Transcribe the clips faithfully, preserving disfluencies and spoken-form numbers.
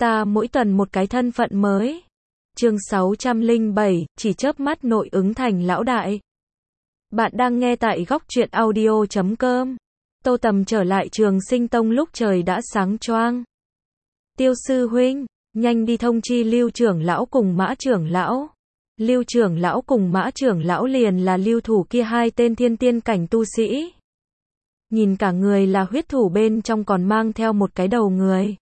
Ta mỗi tuần một cái thân phận mới. Chương sáu trăm lẻ bảy, chỉ chớp mắt nội ứng thành lão đại. Bạn đang nghe tại góc truyện audio chấm com. Tô Tầm trở lại Trường Sinh Tông lúc trời đã sáng choang. Tiêu sư huynh, nhanh đi thông chi Lưu trưởng lão cùng Mã trưởng lão. Lưu trưởng lão cùng Mã trưởng lão liền là lưu thủ kia hai tên thiên tiên cảnh tu sĩ. Nhìn cả người là huyết thủ, bên trong còn mang theo một cái đầu người.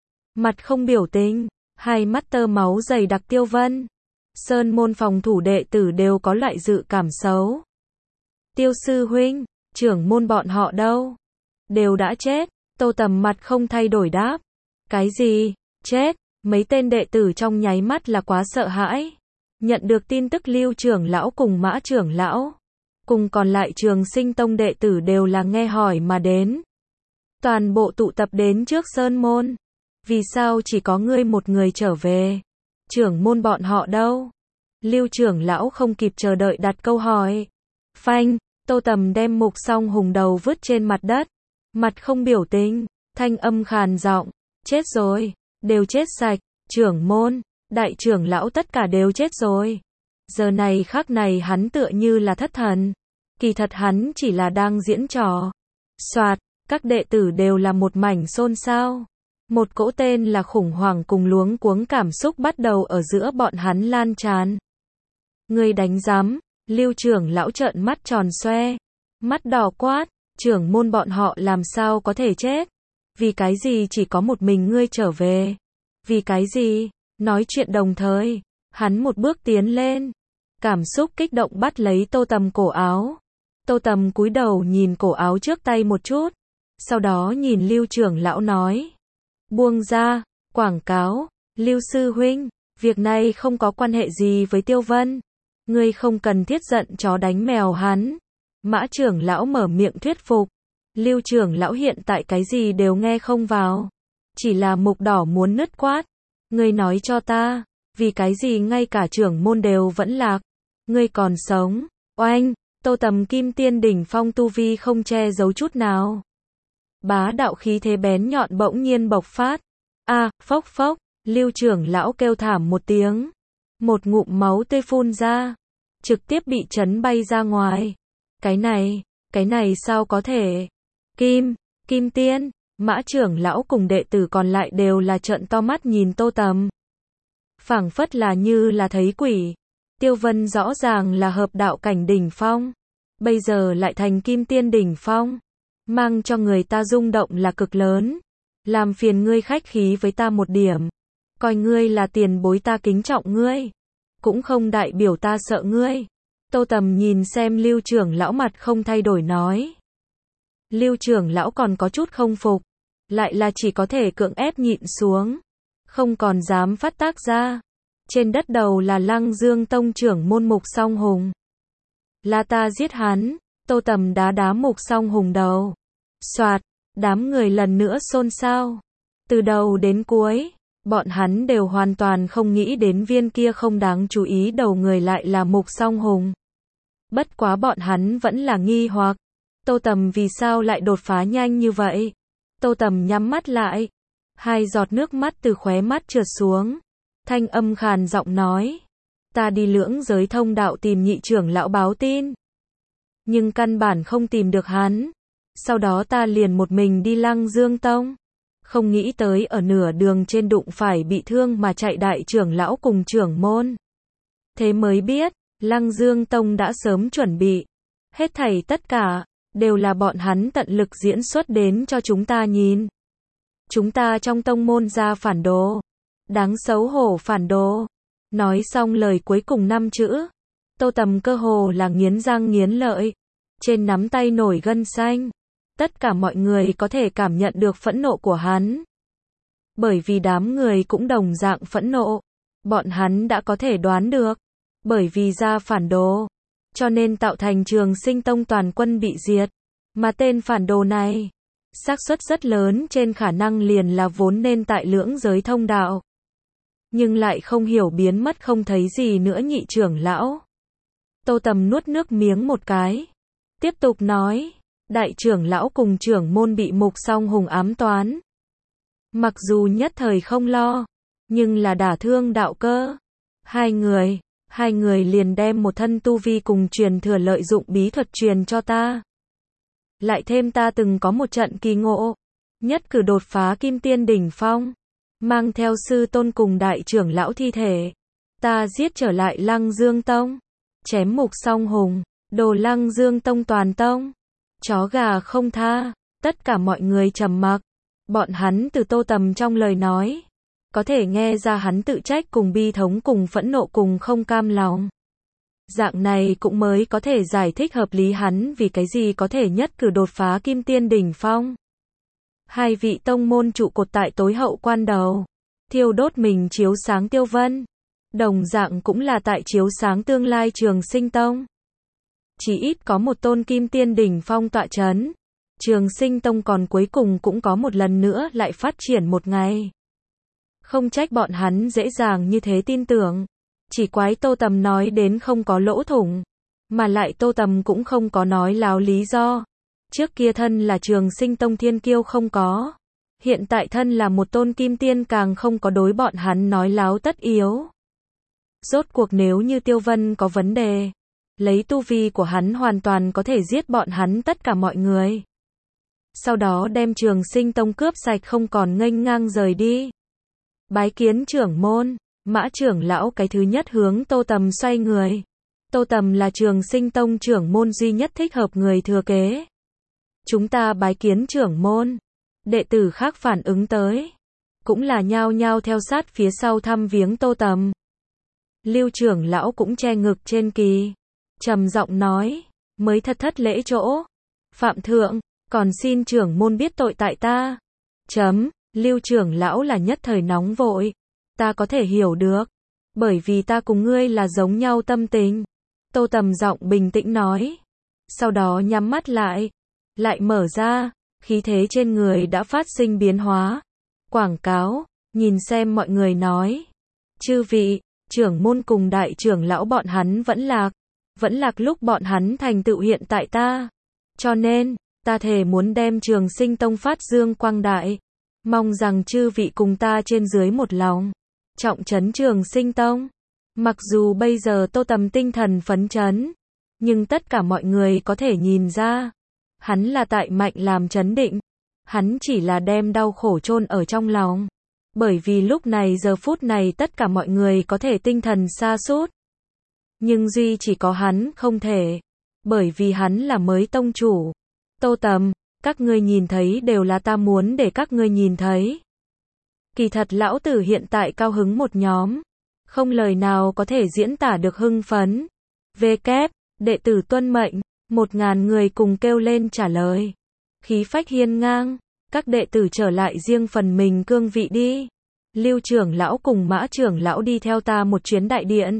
Mặt không biểu tình, hai mắt tơ máu dày đặc. Tiêu Vân, Sơn môn phòng thủ đệ tử đều có loại dự cảm xấu. Tiêu sư huynh, trưởng môn bọn họ đâu? Đều đã chết. Tô Tầm mặt không thay đổi đáp. Cái gì? Chết? Mấy tên đệ tử trong nháy mắt là quá sợ hãi. Nhận được tin tức Lưu trưởng lão cùng Mã trưởng lão, cùng còn lại Trường Sinh Tông đệ tử đều là nghe hỏi mà đến. Toàn bộ tụ tập đến trước sơn môn. Vì sao chỉ có ngươi một người trở về? Trưởng môn bọn họ đâu? Lưu trưởng lão không kịp chờ đợi đặt câu hỏi. Phanh, Tô Tầm đem Mục Song Hùng đầu vứt trên mặt đất. Mặt không biểu tình, thanh âm khàn giọng. Chết rồi, đều chết sạch. Trưởng môn, đại trưởng lão tất cả đều chết rồi. Giờ này khắc này hắn tựa như là thất thần. Kỳ thật hắn chỉ là đang diễn trò. Soạt, các đệ tử đều là một mảnh xôn xao. Một cỗ tên là khủng hoảng cùng luống cuống cảm xúc bắt đầu ở giữa bọn hắn lan tràn. Ngươi đánh giám? Lưu trưởng lão trợn mắt tròn xoe, mắt đỏ quát, trưởng môn bọn họ làm sao có thể chết? Vì cái gì chỉ có một mình ngươi trở về? Vì cái gì? Nói chuyện đồng thời, hắn một bước tiến lên, cảm xúc kích động bắt lấy Tô Tầm cổ áo. Tô Tầm cúi đầu nhìn cổ áo trước tay một chút, sau đó nhìn Lưu trưởng lão nói. Buông ra, quảng cáo, Lưu sư huynh, việc này không có quan hệ gì với Tiêu Vân. Ngươi không cần thiết giận chó đánh mèo hắn. Mã trưởng lão mở miệng thuyết phục. Lưu trưởng lão hiện tại cái gì đều nghe không vào. Chỉ là Mục Đỏ muốn nứt quát. Ngươi nói cho ta, vì cái gì ngay cả trưởng môn đều vẫn lạc. Ngươi còn sống. Oanh, Tô Tầm kim tiên đỉnh phong tu vi không che giấu chút nào. Bá đạo khí thế bén nhọn bỗng nhiên bộc phát. A, à, phốc phốc, Lưu trưởng lão kêu thảm một tiếng. Một ngụm máu tươi phun ra, trực tiếp bị chấn bay ra ngoài. Cái này, cái này sao có thể? Kim, Kim Tiên, Mã trưởng lão cùng đệ tử còn lại đều là trợn to mắt nhìn Tô Tầm. Phảng phất là như là thấy quỷ. Tiêu Vân rõ ràng là hợp đạo cảnh đỉnh phong, bây giờ lại thành Kim Tiên đỉnh phong, mang cho người ta rung động là cực lớn. Làm phiền ngươi khách khí với ta một điểm. Coi ngươi là tiền bối, ta kính trọng ngươi, cũng không đại biểu ta sợ ngươi. Tô Tầm nhìn xem Lưu trưởng lão mặt không thay đổi nói. Lưu trưởng lão còn có chút không phục, lại là chỉ có thể cưỡng ép nhịn xuống, không còn dám phát tác ra. Trên đất đầu là Lăng Dương Tông trưởng môn Mục Song Hùng. Là ta giết hắn. Tô Tầm đá đá Mục Song Hùng đầu. Soạt, đám người lần nữa xôn xao. Từ đầu đến cuối, bọn hắn đều hoàn toàn không nghĩ đến viên kia không đáng chú ý đầu người lại là Mục Song Hùng. Bất quá bọn hắn vẫn là nghi hoặc, Tô Tầm vì sao lại đột phá nhanh như vậy? Tô Tầm nhắm mắt lại, hai giọt nước mắt từ khóe mắt trượt xuống, thanh âm khàn giọng nói, ta đi lưỡng giới thông đạo tìm nhị trưởng lão báo tin, nhưng căn bản không tìm được hắn. Sau đó ta liền một mình đi Lăng Dương Tông, không nghĩ tới ở nửa đường trên đụng phải bị thương mà chạy đại trưởng lão cùng trưởng môn. Thế mới biết, Lăng Dương Tông đã sớm chuẩn bị. Hết thảy tất cả, đều là bọn hắn tận lực diễn xuất đến cho chúng ta nhìn. Chúng ta trong tông môn ra phản đồ. Đáng xấu hổ phản đồ. Nói xong lời cuối cùng năm chữ, Tô Tầm cơ hồ là nghiến răng nghiến lợi. Trên nắm tay nổi gân xanh. Tất cả mọi người có thể cảm nhận được phẫn nộ của hắn. Bởi vì đám người cũng đồng dạng phẫn nộ. Bọn hắn đã có thể đoán được. Bởi vì ra phản đồ, cho nên tạo thành Trường Sinh Tông toàn quân bị diệt. Mà tên phản đồ này, xác suất rất lớn trên khả năng liền là vốn nên tại lưỡng giới thông đạo. Nhưng lại không hiểu biến mất không thấy gì nữa nhị trưởng lão. Tô Tầm nuốt nước miếng một cái. Tiếp tục nói. Đại trưởng lão cùng trưởng môn bị Mục Song Hùng ám toán. Mặc dù nhất thời không lo, nhưng là đả thương đạo cơ. Hai người, hai người liền đem một thân tu vi cùng truyền thừa lợi dụng bí thuật truyền cho ta. Lại thêm ta từng có một trận kỳ ngộ, nhất cử đột phá kim tiên đỉnh phong, mang theo sư tôn cùng đại trưởng lão thi thể, ta giết trở lại Lăng Dương Tông, chém mục song hùng, đồ Lăng Dương Tông toàn tông, chó gà không tha. Tất cả mọi người trầm mặc, bọn hắn từ Tô Tầm trong lời nói, có thể nghe ra hắn tự trách cùng bi thống cùng phẫn nộ cùng không cam lòng. Dạng này cũng mới có thể giải thích hợp lý hắn vì cái gì có thể nhất cử đột phá kim tiên đỉnh phong. Hai vị tông môn trụ cột tại tối hậu quan đầu, thiêu đốt mình chiếu sáng Tiêu Vân, đồng dạng cũng là tại chiếu sáng tương lai Trường Sinh Tông. Chỉ ít có một tôn kim tiên đỉnh phong tọa chấn, Trường Sinh Tông còn cuối cùng cũng có một lần nữa lại phát triển một ngày. Không trách bọn hắn dễ dàng như thế tin tưởng. Chỉ quái Tô Tầm nói đến không có lỗ thủng, mà lại Tô Tầm cũng không có nói láo lý do. Trước kia thân là Trường Sinh Tông thiên kiêu không có, hiện tại thân là một tôn kim tiên càng không có đối bọn hắn nói láo tất yếu. Rốt cuộc nếu như Tiêu Vân có vấn đề, lấy tu vi của hắn hoàn toàn có thể giết bọn hắn tất cả mọi người. Sau đó đem Trường Sinh Tông cướp sạch không còn nghênh ngang rời đi. Bái kiến trưởng môn, Mã trưởng lão cái thứ nhất hướng Tô Tầm xoay người. Tô Tầm là Trường Sinh Tông trưởng môn duy nhất thích hợp người thừa kế. Chúng ta bái kiến trưởng môn. Đệ tử khác phản ứng tới, cũng là nhao nhao theo sát phía sau thăm viếng Tô Tầm. Lưu trưởng lão cũng che ngực trên kỳ, trầm giọng nói, mới thật thất lễ chỗ. Phạm thượng, còn xin trưởng môn biết tội tại ta. Chấm, Lưu trưởng lão là nhất thời nóng vội. Ta có thể hiểu được, bởi vì ta cùng ngươi là giống nhau tâm tình. Tô Tầm giọng bình tĩnh nói. Sau đó nhắm mắt lại, lại mở ra, khí thế trên người đã phát sinh biến hóa. Quảng cáo, nhìn xem mọi người nói. Chư vị, trưởng môn cùng đại trưởng lão bọn hắn vẫn lạc. Vẫn lạc lúc bọn hắn thành tựu hiện tại ta. Cho nên, ta thề muốn đem Trường Sinh Tông phát dương quang đại. Mong rằng chư vị cùng ta trên dưới một lòng. Trọng trấn Trường Sinh Tông. Mặc dù bây giờ Tô Tầm tinh thần phấn chấn, nhưng tất cả mọi người có thể nhìn ra, hắn là tại mạnh làm chấn định. Hắn chỉ là đem đau khổ chôn ở trong lòng. Bởi vì lúc này giờ phút này tất cả mọi người có thể tinh thần sa sút. Nhưng duy chỉ có hắn không thể. Bởi vì hắn là mới tông chủ. Tô Tầm, các ngươi nhìn thấy đều là ta muốn để các ngươi nhìn thấy. Kỳ thật lão tử hiện tại cao hứng một nhóm. Không lời nào có thể diễn tả được hưng phấn. Về kép, đệ tử tuân mệnh, một ngàn người cùng kêu lên trả lời. Khí phách hiên ngang, các đệ tử trở lại riêng phần mình cương vị đi. Lưu trưởng lão cùng Mã trưởng lão đi theo ta một chuyến đại điện.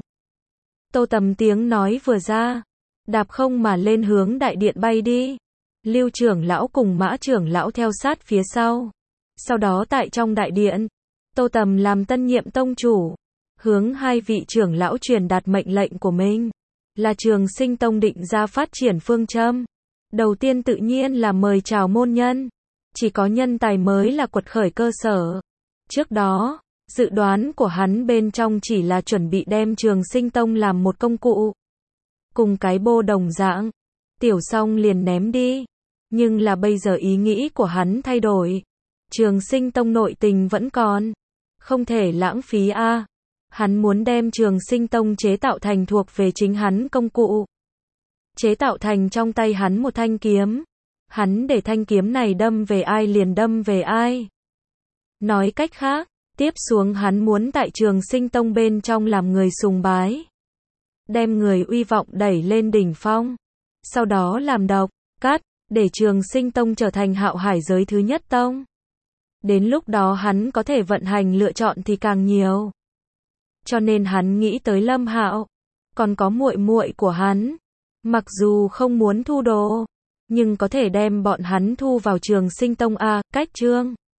Tô Tầm tiếng nói vừa ra, đạp không mà lên hướng đại điện bay đi. Lưu trưởng lão cùng Mã trưởng lão theo sát phía sau. Sau đó tại trong đại điện, Tô Tầm làm tân nhiệm tông chủ, hướng hai vị trưởng lão truyền đạt mệnh lệnh của mình, là Trường Sinh Tông định ra phát triển phương châm. Đầu tiên tự nhiên là mời chào môn nhân, chỉ có nhân tài mới là quật khởi cơ sở. Trước đó, dự đoán của hắn bên trong chỉ là chuẩn bị đem Trường Sinh Tông làm một công cụ, cùng cái bô đồng dạng, tiểu xong liền ném đi. Nhưng là bây giờ ý nghĩ của hắn thay đổi. Trường Sinh Tông nội tình vẫn còn, không thể lãng phí a. À. Hắn muốn đem Trường Sinh Tông chế tạo thành thuộc về chính hắn công cụ. Chế tạo thành trong tay hắn một thanh kiếm. Hắn để thanh kiếm này đâm về ai liền đâm về ai. Nói cách khác, tiếp xuống hắn muốn tại Trường Sinh Tông bên trong làm người sùng bái. Đem người uy vọng đẩy lên đỉnh phong. Sau đó làm độc, cắt, để Trường Sinh Tông trở thành hạo hải giới thứ nhất tông. Đến lúc đó hắn có thể vận hành lựa chọn thì càng nhiều. Cho nên hắn nghĩ tới Lâm Hạo, còn có muội muội của hắn. Mặc dù không muốn thu đồ, nhưng có thể đem bọn hắn thu vào Trường Sinh Tông a. Cách chương